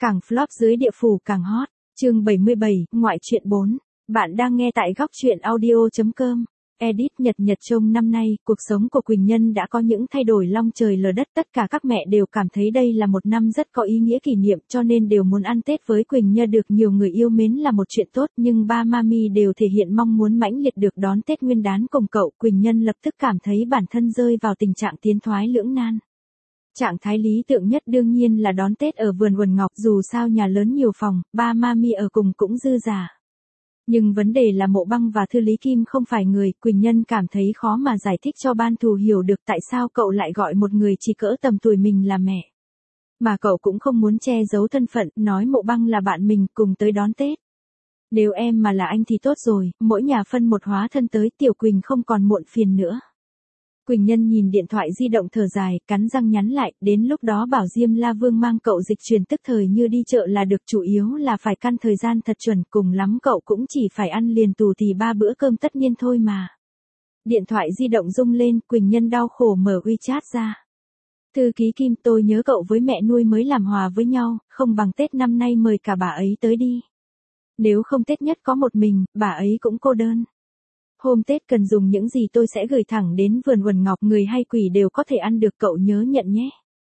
Càng flop dưới địa phủ càng hot. Chương 77, ngoại truyện 4. Bạn đang nghe tại góc truyện audio.com. Edit Nhật Nhật trông năm nay, cuộc sống của Quỳnh Nhân đã có những thay đổi long trời lở đất. Tất cả các mẹ đều cảm thấy đây là một năm rất có ý nghĩa kỷ niệm, cho nên đều muốn ăn Tết với Quỳnh Nhân. Được nhiều người yêu mến là một chuyện tốt, nhưng ba mami đều thể hiện mong muốn mãnh liệt được đón Tết Nguyên đán cùng cậu. Quỳnh Nhân lập tức cảm thấy bản thân rơi vào tình trạng tiến thoái lưỡng nan. Trạng thái lý tưởng nhất đương nhiên là đón Tết ở vườn Quần Ngọc, dù sao nhà lớn nhiều phòng, ba mami ở cùng cũng dư dả. Nhưng vấn đề là Mộ Băng và Thư Lý Kim không phải người. Quỳnh Nhân cảm thấy khó mà giải thích cho Ban Thù hiểu được tại sao cậu lại gọi một người chỉ cỡ tầm tuổi mình là mẹ. Mà cậu cũng không muốn che giấu thân phận, nói Mộ Băng là bạn mình cùng tới đón Tết. Nếu em mà là anh thì tốt rồi, mỗi nhà phân một hóa thân tới, Tiểu Quỳnh không còn muộn phiền nữa. Quỳnh Nhân nhìn điện thoại di động thở dài, cắn răng nhắn lại, đến lúc đó bảo Diêm La Vương mang cậu dịch chuyển tức thời như đi chợ là được, chủ yếu là phải căn thời gian thật chuẩn, cùng lắm cậu cũng chỉ phải ăn liền tù thì 3 bữa cơm tất nhiên thôi mà. Điện thoại di động rung lên, Quỳnh Nhân đau khổ mở WeChat ra. Thư ký Kim, tôi nhớ cậu với mẹ nuôi mới làm hòa với nhau, không bằng Tết năm nay mời cả bà ấy tới đi. Nếu không Tết nhất có một mình, bà ấy cũng cô đơn. Hôm Tết cần dùng những gì tôi sẽ gửi thẳng đến vườn Quần Ngọc, người hay quỷ đều có thể ăn được, cậu nhớ nhận nhé.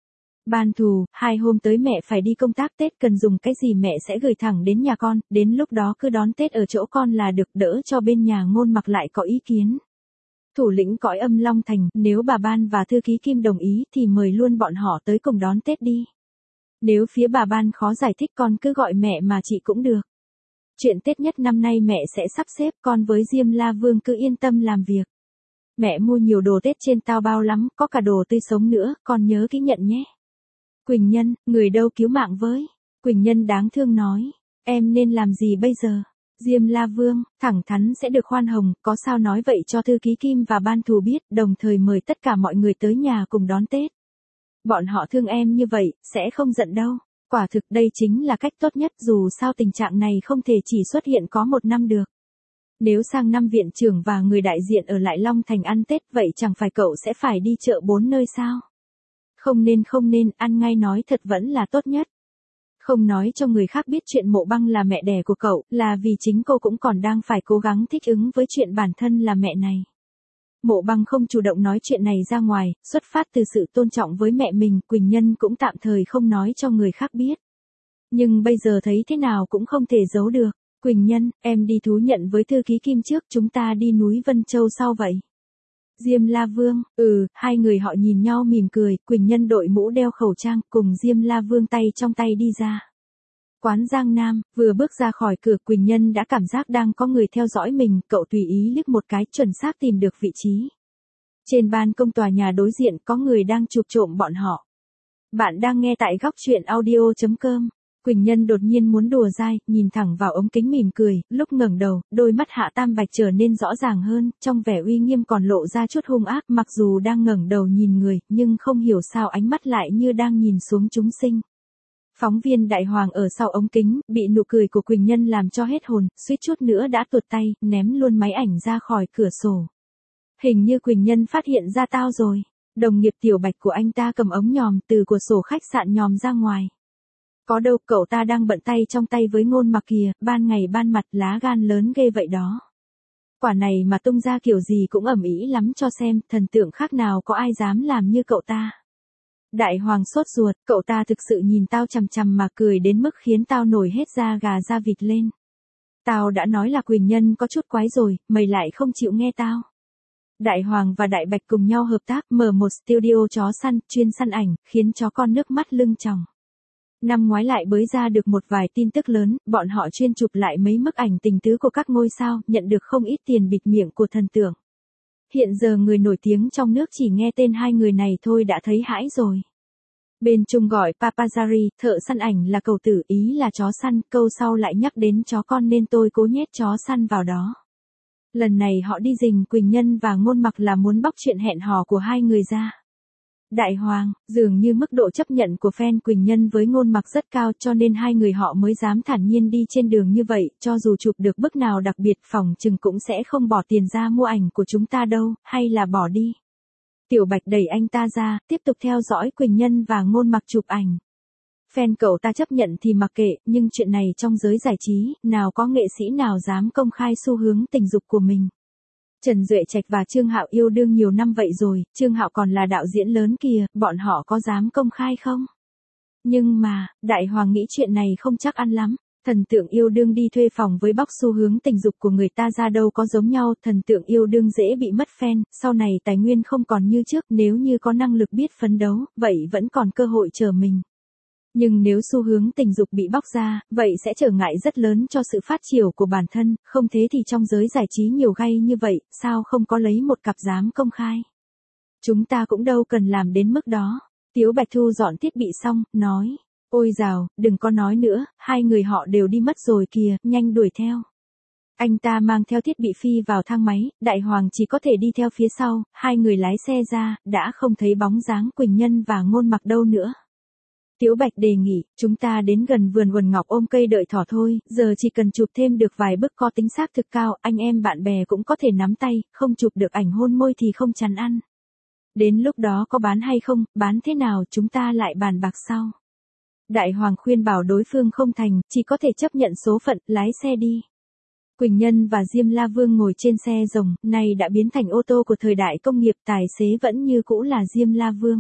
Ban Thù, 2 hôm tới mẹ phải đi công tác, Tết cần dùng cái gì mẹ sẽ gửi thẳng đến nhà con, đến lúc đó cứ đón Tết ở chỗ con là được, đỡ cho bên nhà Ngôn Mặc lại có ý kiến. Thủ lĩnh cõi âm Long Thành, nếu bà Ban và Thư ký Kim đồng ý thì mời luôn bọn họ tới cùng đón Tết đi. Nếu phía bà Ban khó giải thích con cứ gọi mẹ mà chị cũng được. Chuyện Tết nhất năm nay mẹ sẽ sắp xếp, con với Diêm La Vương cứ yên tâm làm việc. Mẹ mua nhiều đồ Tết trên tao bao lắm, có cả đồ tươi sống nữa, con nhớ ký nhận nhé. Quỳnh Nhân, người đâu cứu mạng với. Quỳnh Nhân đáng thương nói, em nên làm gì bây giờ? Diêm La Vương, thẳng thắn sẽ được khoan hồng, có sao nói vậy cho Thư ký Kim và Ban Thù biết, đồng thời mời tất cả mọi người tới nhà cùng đón Tết. Bọn họ thương em như vậy, sẽ không giận đâu. Quả thực đây chính là cách tốt nhất, dù sao tình trạng này không thể chỉ xuất hiện có một năm được. Nếu sang năm viện trưởng và người đại diện ở lại Long Thành ăn Tết, vậy chẳng phải cậu sẽ phải đi chợ 4 nơi sao? Không nên, ăn ngay nói thật vẫn là tốt nhất. Không nói cho người khác biết chuyện Mộ Băng là mẹ đẻ của cậu, là vì chính cô cũng còn đang phải cố gắng thích ứng với chuyện bản thân là mẹ này. Mộ Băng không chủ động nói chuyện này ra ngoài, xuất phát từ sự tôn trọng với mẹ mình, Quỳnh Nhân cũng tạm thời không nói cho người khác biết. Nhưng bây giờ thấy thế nào cũng không thể giấu được. Quỳnh Nhân, em đi thú nhận với Thư ký Kim trước, chúng ta đi núi Vân Châu sau vậy. Diêm La Vương, hai người họ nhìn nhau mỉm cười, Quỳnh Nhân đội mũ đeo khẩu trang, cùng Diêm La Vương tay trong tay đi ra. Quán Giang Nam, vừa bước ra khỏi cửa Quỳnh Nhân đã cảm giác đang có người theo dõi mình, cậu tùy ý liếc một cái chuẩn xác tìm được vị trí. Trên ban công tòa nhà đối diện có người đang chụp trộm bọn họ. Bạn đang nghe tại góc truyện audio.com. Quỳnh Nhân đột nhiên muốn đùa dai, nhìn thẳng vào ống kính mỉm cười, lúc ngẩng đầu, đôi mắt Hạ Tam Bạch trở nên rõ ràng hơn, trong vẻ uy nghiêm còn lộ ra chút hung ác, mặc dù đang ngẩng đầu nhìn người, nhưng không hiểu sao ánh mắt lại như đang nhìn xuống chúng sinh. Phóng viên Đại Hoàng ở sau ống kính, bị nụ cười của Quỳnh Nhân làm cho hết hồn, suýt chút nữa đã tuột tay, ném luôn máy ảnh ra khỏi cửa sổ. Hình như Quỳnh Nhân phát hiện ra tao rồi. Đồng nghiệp Tiểu Bạch của anh ta cầm ống nhòm từ cửa sổ khách sạn nhòm ra ngoài. Có đâu, cậu ta đang bận tay trong tay với Ngôn Mặc kìa, ban ngày ban mặt lá gan lớn ghê vậy đó. Quả này mà tung ra kiểu gì cũng ầm ĩ lắm cho xem, thần tượng khác nào có ai dám làm như cậu ta. Đại Hoàng sốt ruột, cậu ta thực sự nhìn tao chằm chằm mà cười đến mức khiến tao nổi hết da gà da vịt lên. Tao đã nói là Quỳnh Nhân có chút quái rồi, mày lại không chịu nghe tao. Đại Hoàng và Đại Bạch cùng nhau hợp tác mở một studio chó săn, chuyên săn ảnh, khiến chó con nước mắt lưng tròng. Năm ngoái lại bới ra được một vài tin tức lớn, bọn họ chuyên chụp lại mấy bức ảnh tình tứ của các ngôi sao, nhận được không ít tiền bịt miệng của thần tượng. Hiện giờ người nổi tiếng trong nước chỉ nghe tên hai người này thôi đã thấy hãi rồi. Bên Trung gọi Papazari, thợ săn ảnh là cầu tử, ý là chó săn, câu sau lại nhắc đến chó con nên tôi cố nhét chó săn vào đó. Lần này họ đi rình Quỳnh Nhân và Ngôn Mặc là muốn bóc chuyện hẹn hò của hai người ra. Đại Hoàng, dường như mức độ chấp nhận của fan Quỳnh Nhân với Ngôn Mặc rất cao cho nên hai người họ mới dám thản nhiên đi trên đường như vậy, cho dù chụp được bức nào đặc biệt phòng chừng cũng sẽ không bỏ tiền ra mua ảnh của chúng ta đâu, hay là bỏ đi. Tiểu Bạch đẩy anh ta ra, tiếp tục theo dõi Quỳnh Nhân và Ngôn Mặc chụp ảnh. Fan cậu ta chấp nhận thì mặc kệ, nhưng chuyện này trong giới giải trí, nào có nghệ sĩ nào dám công khai xu hướng tình dục của mình. Trần Duệ Trạch và Trương Hạo yêu đương nhiều năm vậy rồi, Trương Hạo còn là đạo diễn lớn kìa, bọn họ có dám công khai không? Nhưng mà, Đại Hoàng nghĩ chuyện này không chắc ăn lắm. Thần tượng yêu đương đi thuê phòng với bóc xu hướng tình dục của người ta ra đâu có giống nhau, thần tượng yêu đương dễ bị mất fan, sau này tài nguyên không còn như trước, nếu như có năng lực biết phấn đấu, vậy vẫn còn cơ hội chờ mình. Nhưng nếu xu hướng tình dục bị bóc ra, vậy sẽ trở ngại rất lớn cho sự phát triển của bản thân, không thế thì trong giới giải trí nhiều gay như vậy, sao không có lấy một cặp dám công khai. Chúng ta cũng đâu cần làm đến mức đó. Tiếu Bạch thu dọn thiết bị xong, nói. Ôi dào, đừng có nói nữa, hai người họ đều đi mất rồi kìa, nhanh đuổi theo. Anh ta mang theo thiết bị phi vào thang máy, Đại Hoàng chỉ có thể đi theo phía sau, hai người lái xe ra, đã không thấy bóng dáng Quỳnh Nhân và Ngôn Mặc đâu nữa. Tiếu Bạch đề nghị, chúng ta đến gần vườn quần ngọc ôm cây đợi thỏ thôi, giờ chỉ cần chụp thêm được vài bức có tính xác thực cao, anh em bạn bè cũng có thể nắm tay, không chụp được ảnh hôn môi thì không chán ăn. Đến lúc đó có bán hay không, bán thế nào chúng ta lại bàn bạc sau. Đại Hoàng khuyên bảo đối phương không thành, chỉ có thể chấp nhận số phận, lái xe đi. Quỳnh Nhân và Diêm La Vương ngồi trên xe rồng, này đã biến thành ô tô của thời đại công nghiệp, tài xế vẫn như cũ là Diêm La Vương.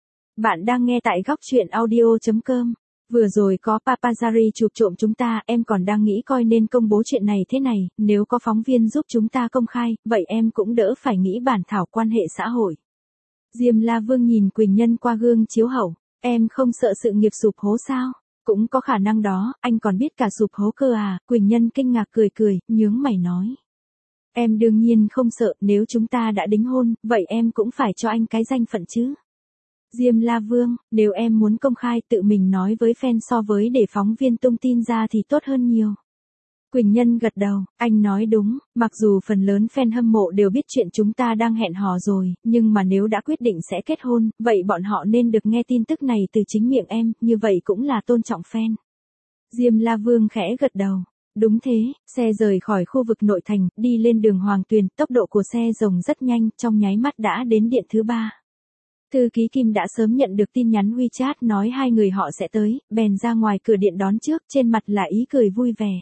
Bạn đang nghe tại góc truyện audio.com. Vừa rồi có paparazzi chụp trộm chúng ta, em còn đang nghĩ coi nên công bố chuyện này thế này, nếu có phóng viên giúp chúng ta công khai, vậy em cũng đỡ phải nghĩ bản thảo quan hệ xã hội. Diêm La Vương nhìn Quỳnh Nhân qua gương chiếu hậu, em không sợ sự nghiệp sụp hố sao? Cũng có khả năng đó, anh còn biết cả sụp hố cơ à? Quỳnh Nhân kinh ngạc cười cười, nhướng mày nói. Em đương nhiên không sợ, nếu chúng ta đã đính hôn, vậy em cũng phải cho anh cái danh phận chứ. Diêm La Vương, nếu em muốn công khai tự mình nói với fan so với để phóng viên tung tin ra thì tốt hơn nhiều. Quỳnh Nhân gật đầu, anh nói đúng, mặc dù phần lớn fan hâm mộ đều biết chuyện chúng ta đang hẹn hò rồi, nhưng mà nếu đã quyết định sẽ kết hôn, vậy bọn họ nên được nghe tin tức này từ chính miệng em, như vậy cũng là tôn trọng fan. Diêm La Vương khẽ gật đầu. Đúng thế, xe rời khỏi khu vực nội thành, đi lên đường Hoàng Tuyền, tốc độ của xe rồng rất nhanh, trong nháy mắt đã đến điện thứ 3. Thư ký Kim đã sớm nhận được tin nhắn WeChat nói hai người họ sẽ tới, bèn ra ngoài cửa điện đón trước, trên mặt là ý cười vui vẻ.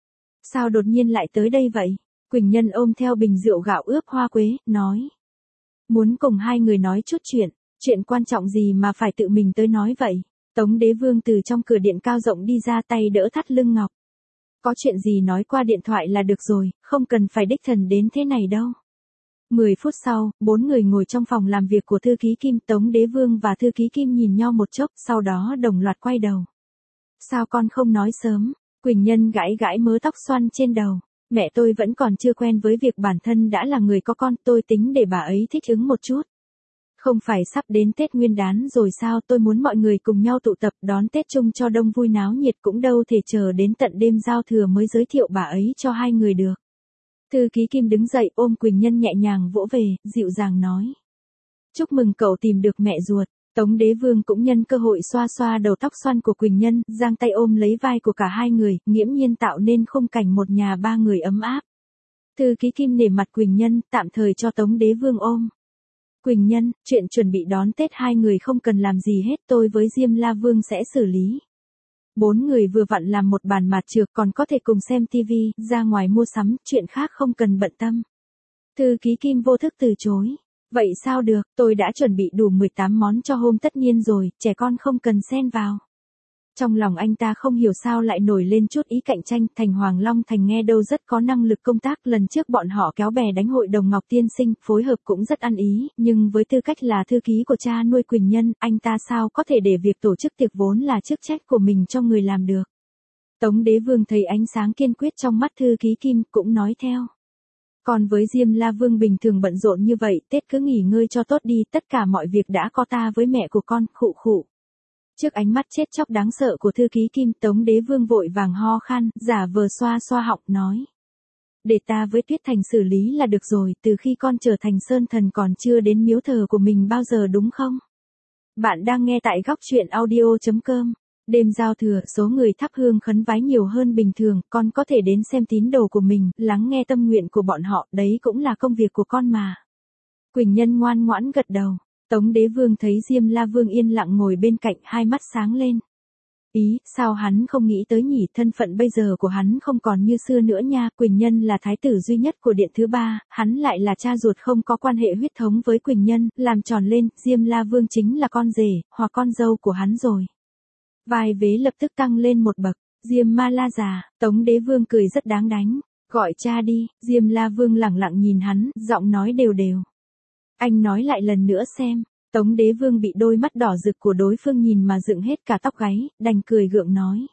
Sao đột nhiên lại tới đây vậy? Quỳnh Nhân ôm theo bình rượu gạo ướp hoa quế, nói. Muốn cùng hai người nói chút chuyện quan trọng gì mà phải tự mình tới nói vậy? Tống Đế Vương từ trong cửa điện cao rộng đi ra, tay đỡ thắt lưng ngọc. Có chuyện gì nói qua điện thoại là được rồi, không cần phải đích thân đến thế này đâu. 10 phút sau, 4 người ngồi trong phòng làm việc của thư ký Kim, Tống Đế Vương và thư ký Kim nhìn nhau một chốc, sau đó đồng loạt quay đầu. Sao con không nói sớm? Quỳnh Nhân gãi gãi mớ tóc xoăn trên đầu. Mẹ tôi vẫn còn chưa quen với việc bản thân đã là người có con, tôi tính để bà ấy thích ứng một chút. Không phải sắp đến Tết Nguyên đán rồi sao, tôi muốn mọi người cùng nhau tụ tập đón Tết chung cho đông vui náo nhiệt, cũng đâu thể chờ đến tận đêm giao thừa mới giới thiệu bà ấy cho hai người được. Thư ký Kim đứng dậy ôm Quỳnh Nhân nhẹ nhàng vỗ về, dịu dàng nói. Chúc mừng cậu tìm được mẹ ruột. Tống Đế Vương cũng nhân cơ hội xoa xoa đầu tóc xoăn của Quỳnh Nhân, giang tay ôm lấy vai của cả hai người, nghiễm nhiên tạo nên khung cảnh một nhà ba người ấm áp. Thư ký Kim nể mặt Quỳnh Nhân, tạm thời cho Tống Đế Vương ôm. Quỳnh Nhân, chuyện chuẩn bị đón Tết hai người không cần làm gì hết, tôi với Diêm La Vương sẽ xử lý. 4 người vừa vặn làm một bàn mạt trược, còn có thể cùng xem tivi, ra ngoài mua sắm, chuyện khác không cần bận tâm. Thư ký Kim vô thức từ chối. Vậy sao được, tôi đã chuẩn bị đủ 18 món cho hôm tất niên rồi, trẻ con không cần xen vào. Trong lòng anh ta không hiểu sao lại nổi lên chút ý cạnh tranh, Thành Hoàng Long Thành nghe đâu rất có năng lực công tác, lần trước bọn họ kéo bè đánh hội đồng Ngọc Tiên Sinh, phối hợp cũng rất ăn ý, nhưng với tư cách là thư ký của cha nuôi Quỳnh Nhân, anh ta sao có thể để việc tổ chức tiệc vốn là chức trách của mình cho người làm được. Tống Đế Vương thấy ánh sáng kiên quyết trong mắt thư ký Kim, cũng nói theo. Còn với Diêm La Vương bình thường bận rộn như vậy, Tết cứ nghỉ ngơi cho tốt đi, tất cả mọi việc đã có ta với mẹ của con, khụ khụ. Trước ánh mắt chết chóc đáng sợ của thư ký Kim, Tống Đế Vương vội vàng ho khan, giả vờ xoa xoa họng nói. Để ta với Tuyết Thành xử lý là được rồi, từ khi con trở thành sơn thần còn chưa đến miếu thờ của mình bao giờ đúng không? Bạn đang nghe tại góc truyện audio.com. Đêm giao thừa, số người thắp hương khấn vái nhiều hơn bình thường, con có thể đến xem tín đồ của mình, lắng nghe tâm nguyện của bọn họ, đấy cũng là công việc của con mà. Quỳnh Nhân ngoan ngoãn gật đầu. Tống Đế Vương thấy Diêm La Vương yên lặng ngồi bên cạnh, hai mắt sáng lên. Ý, sao hắn không nghĩ tới nhỉ, thân phận bây giờ của hắn không còn như xưa nữa nha, Quỳnh Nhân là thái tử duy nhất của điện thứ ba, hắn lại là cha ruột không có quan hệ huyết thống với Quỳnh Nhân, làm tròn lên, Diêm La Vương chính là con rể, hoặc con dâu của hắn rồi. Vai vế lập tức tăng lên một bậc, Diêm Ma La già, Tống Đế Vương cười rất đáng đánh, gọi cha đi, Diêm La Vương lẳng lặng nhìn hắn, giọng nói đều đều. Anh nói lại lần nữa xem. Tống Đế Vương bị đôi mắt đỏ rực của đối phương nhìn mà dựng hết cả tóc gáy, đành cười gượng nói.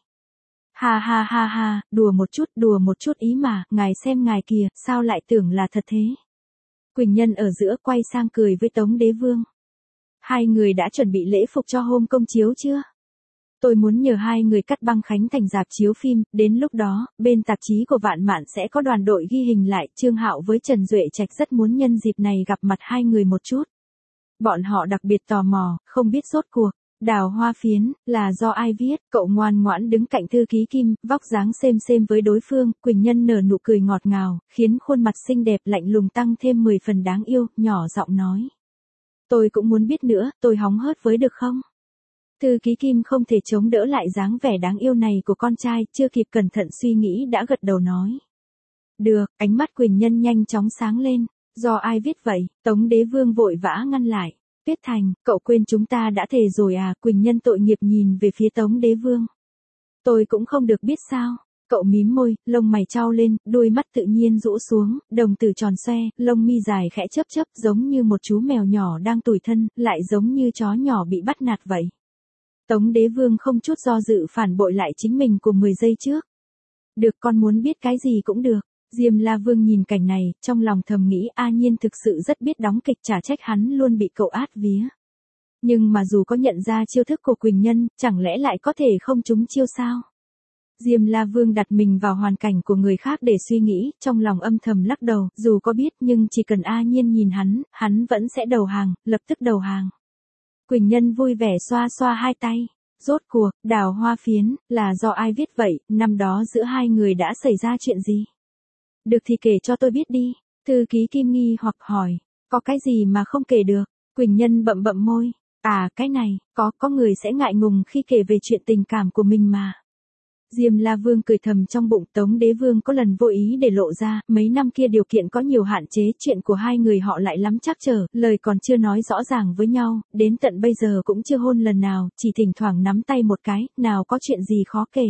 Ha ha ha ha, đùa một chút ý mà, ngài xem ngài kìa, sao lại tưởng là thật thế. Quỳnh Nhân ở giữa quay sang cười với Tống Đế Vương. Hai người đã chuẩn bị lễ phục cho hôm công chiếu chưa? Tôi muốn nhờ hai người cắt băng khánh thành rạp chiếu phim, đến lúc đó, bên tạp chí của Vạn Mạn sẽ có đoàn đội ghi hình lại, Trương Hạo với Trần Duệ Trạch rất muốn nhân dịp này gặp mặt hai người một chút. Bọn họ đặc biệt tò mò, không biết rốt cuộc, Đào Hoa Phiến, là do ai viết, cậu ngoan ngoãn đứng cạnh thư ký Kim, vóc dáng xem với đối phương, Quỳnh Nhân nở nụ cười ngọt ngào, khiến khuôn mặt xinh đẹp lạnh lùng tăng thêm 10 phần đáng yêu, nhỏ giọng nói. Tôi cũng muốn biết nữa, tôi hóng hớt với được không? Thư ký Kim không thể chống đỡ lại dáng vẻ đáng yêu này của con trai, chưa kịp cẩn thận suy nghĩ đã gật đầu nói. Được, ánh mắt Quỳnh Nhân nhanh chóng sáng lên. Do ai viết vậy? Tống Đế Vương vội vã ngăn lại. Viết thành, cậu quên chúng ta đã thề rồi à? Quỳnh Nhân tội nghiệp nhìn về phía Tống Đế Vương. Tôi cũng không được biết sao. Cậu mím môi, lông mày chau lên, đôi mắt tự nhiên rũ xuống, đồng tử tròn xoe, lông mi dài khẽ chớp giống như một chú mèo nhỏ đang tủi thân, lại giống như chó nhỏ bị bắt nạt vậy. Tống Đế Vương không chút do dự phản bội lại chính mình của 10 giây trước. Được, con muốn biết cái gì cũng được. Diêm La Vương nhìn cảnh này, trong lòng thầm nghĩ A Nhiên thực sự rất biết đóng kịch, chả trách hắn luôn bị cậu át vía. Nhưng mà dù có nhận ra chiêu thức của Quỳnh Nhân, chẳng lẽ lại có thể không trúng chiêu sao? Diêm La Vương đặt mình vào hoàn cảnh của người khác để suy nghĩ, trong lòng âm thầm lắc đầu, dù có biết nhưng chỉ cần A Nhiên nhìn hắn vẫn sẽ đầu hàng, lập tức đầu hàng. Quỳnh Nhân vui vẻ xoa xoa hai tay. Rốt cuộc, Đào Hoa Phiến, là do ai viết vậy, năm đó giữa hai người đã xảy ra chuyện gì? Được thì kể cho tôi biết đi. Thư ký Kim nghi hoặc hỏi. Có cái gì mà không kể được? Quỳnh Nhân bậm môi. À, cái này, có người sẽ ngại ngùng khi kể về chuyện tình cảm của mình mà. Diêm La Vương cười thầm trong bụng, Tống Đế Vương có lần vô ý để lộ ra, mấy năm kia điều kiện có nhiều hạn chế, chuyện của hai người họ lại lắm trắc trở, lời còn chưa nói rõ ràng với nhau, đến tận bây giờ cũng chưa hôn lần nào, chỉ thỉnh thoảng nắm tay một cái, nào có chuyện gì khó kể.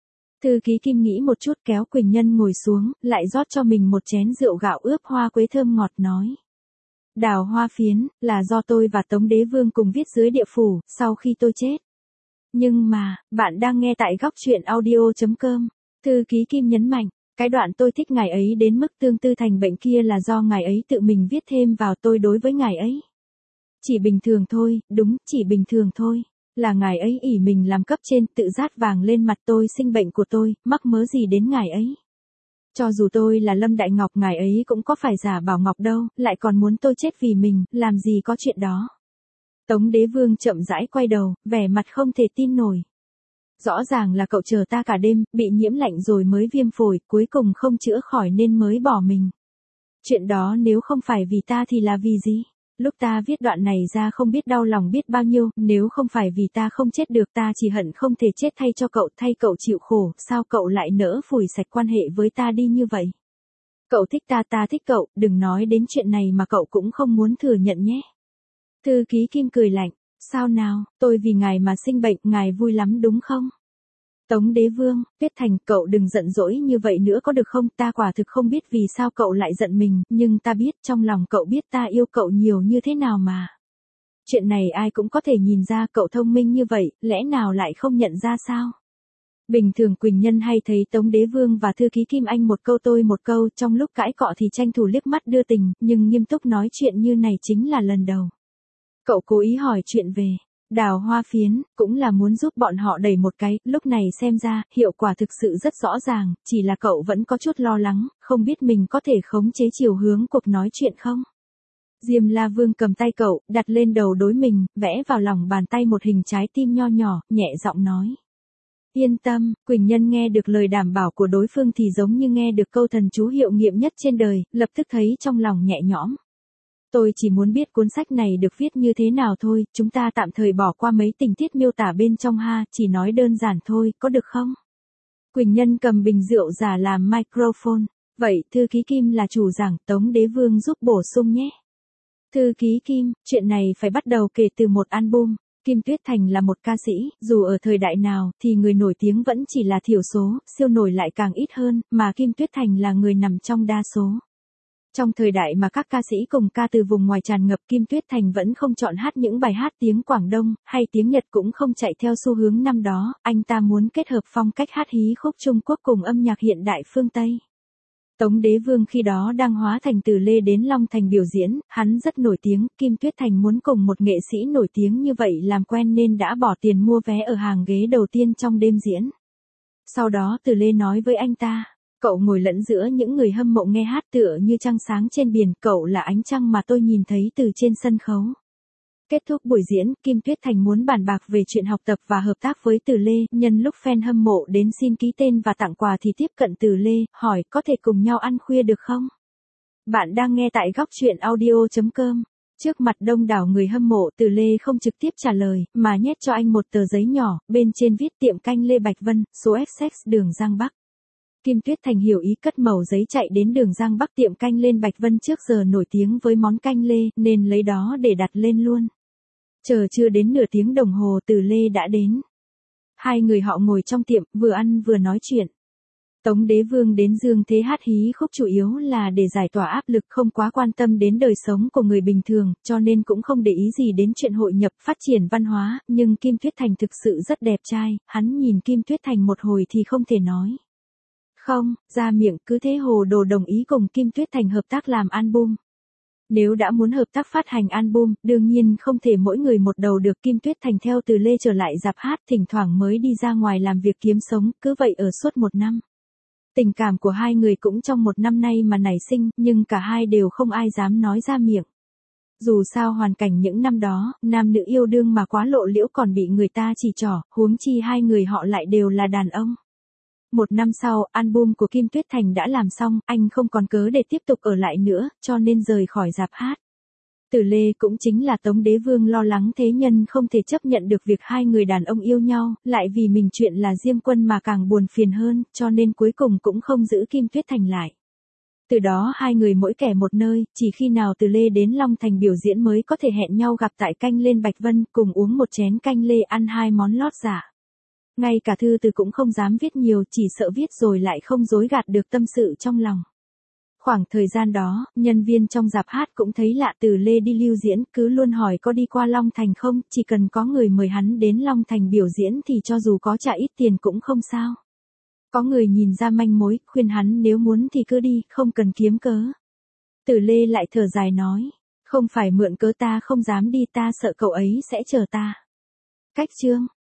Thư ký Kim nghĩ một chút kéo Quỳnh Nhân ngồi xuống, lại rót cho mình một chén rượu gạo ướp hoa quế thơm ngọt nói. Đào Hoa Phiến, là do tôi và Tống Đế Vương cùng viết dưới địa phủ, sau khi tôi chết. Nhưng mà, bạn đang nghe tại góc truyện audio.com. Thư ký Kim nhấn mạnh, cái đoạn tôi thích ngài ấy đến mức tương tư thành bệnh kia là do ngài ấy tự mình viết thêm vào, tôi đối với ngài ấy. Chỉ bình thường thôi, đúng, chỉ bình thường thôi. Là ngài ấy ỷ mình làm cấp trên, tự rát vàng lên mặt tôi, sinh bệnh của tôi, mắc mớ gì đến ngài ấy. Cho dù tôi là Lâm Đại Ngọc, ngài ấy cũng có phải giả bảo ngọc đâu, lại còn muốn tôi chết vì mình, làm gì có chuyện đó. Tống Đế Vương chậm rãi quay đầu, vẻ mặt không thể tin nổi. Rõ ràng là cậu chờ ta cả đêm, bị nhiễm lạnh rồi mới viêm phổi, cuối cùng không chữa khỏi nên mới bỏ mình. Chuyện đó nếu không phải vì ta thì là vì gì? Lúc ta viết đoạn này ra không biết đau lòng biết bao nhiêu, nếu không phải vì ta không chết được, ta chỉ hận không thể chết thay cho cậu, thay cậu chịu khổ, sao cậu lại nỡ phủi sạch quan hệ với ta đi như vậy? Cậu thích ta, ta thích cậu, đừng nói đến chuyện này mà cậu cũng không muốn thừa nhận nhé. Thư ký Kim cười lạnh, sao nào, tôi vì ngài mà sinh bệnh, ngài vui lắm đúng không? Tống Đế Vương, Tuyết Thành, cậu đừng giận dỗi như vậy nữa có được không, ta quả thực không biết vì sao cậu lại giận mình, nhưng ta biết trong lòng cậu biết ta yêu cậu nhiều như thế nào mà. Chuyện này ai cũng có thể nhìn ra, cậu thông minh như vậy, lẽ nào lại không nhận ra sao? Bình thường Quỳnh Nhân hay thấy Tống Đế Vương và Thư ký Kim Anh một câu tôi một câu, trong lúc cãi cọ thì tranh thủ liếc mắt đưa tình, nhưng nghiêm túc nói chuyện như này chính là lần đầu. Cậu cố ý hỏi chuyện về Đào Hoa Phiến, cũng là muốn giúp bọn họ đẩy một cái, lúc này xem ra, hiệu quả thực sự rất rõ ràng, chỉ là cậu vẫn có chút lo lắng, không biết mình có thể khống chế chiều hướng cuộc nói chuyện không? Diêm La Vương cầm tay cậu, đặt lên đầu đối mình, vẽ vào lòng bàn tay một hình trái tim nho nhỏ, nhẹ giọng nói. Yên tâm, Quỳnh Nhân nghe được lời đảm bảo của đối phương thì giống như nghe được câu thần chú hiệu nghiệm nhất trên đời, lập tức thấy trong lòng nhẹ nhõm. Tôi chỉ muốn biết cuốn sách này được viết như thế nào thôi, chúng ta tạm thời bỏ qua mấy tình tiết miêu tả bên trong ha, chỉ nói đơn giản thôi, có được không? Quỳnh Nhân cầm bình rượu giả làm microphone. Vậy, thư ký Kim là chủ giảng, Tống Đế Vương giúp bổ sung nhé. Thư ký Kim, chuyện này phải bắt đầu kể từ một album. Kim Tuyết Thành là một ca sĩ, dù ở thời đại nào thì người nổi tiếng vẫn chỉ là thiểu số, siêu nổi lại càng ít hơn, mà Kim Tuyết Thành là người nằm trong đa số. Trong thời đại mà các ca sĩ cùng ca từ vùng ngoài tràn ngập, Kim Tuyết Thành vẫn không chọn hát những bài hát tiếng Quảng Đông, hay tiếng Nhật, cũng không chạy theo xu hướng năm đó, anh ta muốn kết hợp phong cách hát hí khúc Trung Quốc cùng âm nhạc hiện đại phương Tây. Tống Đế Vương khi đó đang hóa thành Từ Lê đến Long Thành biểu diễn, hắn rất nổi tiếng, Kim Tuyết Thành muốn cùng một nghệ sĩ nổi tiếng như vậy làm quen nên đã bỏ tiền mua vé ở hàng ghế đầu tiên trong đêm diễn. Sau đó Từ Lê nói với anh ta, cậu ngồi lẫn giữa những người hâm mộ nghe hát tựa như trăng sáng trên biển, cậu là ánh trăng mà tôi nhìn thấy từ trên sân khấu. Kết thúc buổi diễn, Kim Tuyết Thành muốn bàn bạc về chuyện học tập và hợp tác với Từ Lê, nhân lúc fan hâm mộ đến xin ký tên và tặng quà thì tiếp cận Từ Lê, hỏi có thể cùng nhau ăn khuya được không? Bạn đang nghe tại góc truyện audio.com. Trước mặt đông đảo người hâm mộ, Từ Lê không trực tiếp trả lời, mà nhét cho anh một tờ giấy nhỏ, bên trên viết tiệm canh Lê Bạch Vân, số XX đường Giang Bắc. Kim Tuyết Thành hiểu ý, cất mẩu giấy chạy đến đường Giang Bắc, tiệm canh lên Bạch Vân trước giờ nổi tiếng với món canh lê, nên lấy đó để đặt lên luôn. Chờ chưa đến nửa tiếng đồng hồ Từ Lê đã đến. Hai người họ ngồi trong tiệm, vừa ăn vừa nói chuyện. Tống Đế Vương đến dương thế hát hí khúc chủ yếu là để giải tỏa áp lực, không quá quan tâm đến đời sống của người bình thường, cho nên cũng không để ý gì đến chuyện hội nhập, phát triển văn hóa, nhưng Kim Tuyết Thành thực sự rất đẹp trai, hắn nhìn Kim Tuyết Thành một hồi thì không thể nói không ra miệng, cứ thế hồ đồ đồng ý cùng Kim Tuyết Thành hợp tác làm album. Nếu đã muốn hợp tác phát hành album, đương nhiên không thể mỗi người một đầu được. Kim Tuyết Thành theo Từ Lê trở lại rạp hát, thỉnh thoảng mới đi ra ngoài làm việc kiếm sống, cứ vậy ở suốt một năm. Tình cảm của hai người cũng trong một năm nay mà nảy sinh, nhưng cả hai đều không ai dám nói ra miệng. Dù sao hoàn cảnh những năm đó, nam nữ yêu đương mà quá lộ liễu còn bị người ta chỉ trỏ, huống chi hai người họ lại đều là đàn ông. Một năm sau, album của Kim Tuyết Thành đã làm xong, anh không còn cớ để tiếp tục ở lại nữa, cho nên rời khỏi rạp hát. Từ Lê cũng chính là Tống Đế Vương lo lắng thế nhân không thể chấp nhận được việc hai người đàn ông yêu nhau, lại vì mình chuyện là Diêm Quân mà càng buồn phiền hơn, cho nên cuối cùng cũng không giữ Kim Tuyết Thành lại. Từ đó hai người mỗi kẻ một nơi, chỉ khi nào Từ Lê đến Long Thành biểu diễn mới có thể hẹn nhau gặp tại canh lên Bạch Vân, cùng uống một chén canh lê, ăn hai món lót giả. Ngay cả thư từ cũng không dám viết nhiều, chỉ sợ viết rồi lại không dối gạt được tâm sự trong lòng. Khoảng thời gian đó, nhân viên trong rạp hát cũng thấy lạ, Từ Lê đi lưu diễn, cứ luôn hỏi có đi qua Long Thành không, chỉ cần có người mời hắn đến Long Thành biểu diễn thì cho dù có trả ít tiền cũng không sao. Có người nhìn ra manh mối, khuyên hắn nếu muốn thì cứ đi, không cần kiếm cớ. Từ Lê lại thở dài nói, không phải mượn cớ, ta không dám đi, ta sợ cậu ấy sẽ chờ ta. Cách chương